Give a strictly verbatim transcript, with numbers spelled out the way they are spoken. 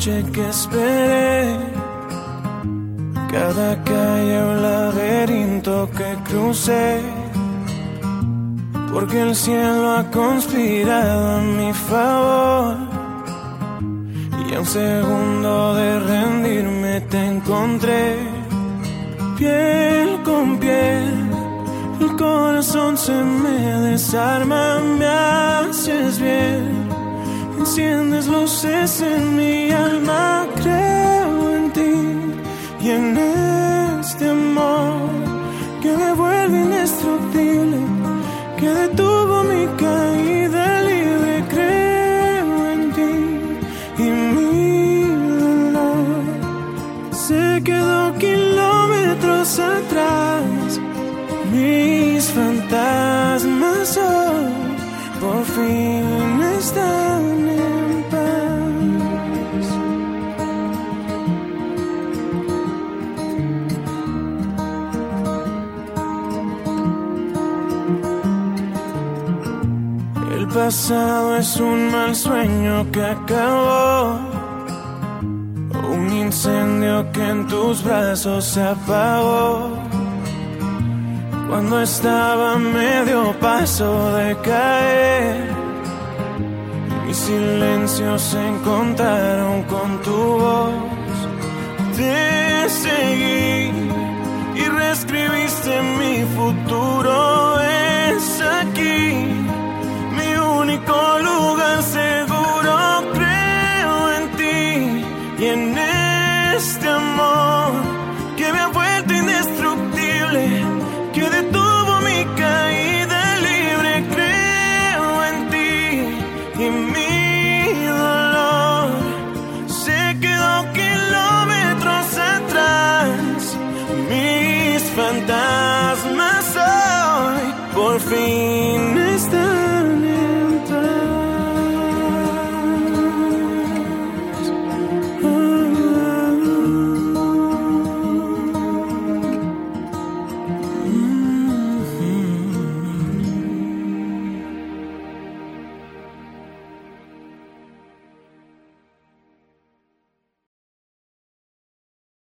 noche que esperé, cada calle un laberinto que crucé, porque el cielo ha conspirado a mi favor. Y a un segundo de rendirme te encontré, piel con piel. El corazón se me desarma, me haces bien. Enciendes luces en mi alma, creo en ti y en este amor que me vuelve indestructible, que detuvo mi caída libre. Creo en ti y mi dolor se quedó kilómetros atrás. Mis fantasmas hoy por fin están en paz. El pasado es un mal sueño que acabó, un incendio que en tus brazos se apagó. Cuando estaba a medio paso de caer, mis silencios se encontraron con tu voz. Te seguí y reescribiste mi futuro. Es aquí mi único lugar seguro. Creo en ti y en este amor que me ha vuelto indestructible, que detuvo mi caída libre. Creo en ti y mi dolor se quedó kilómetros atrás. Mis fantasmas hoy por fin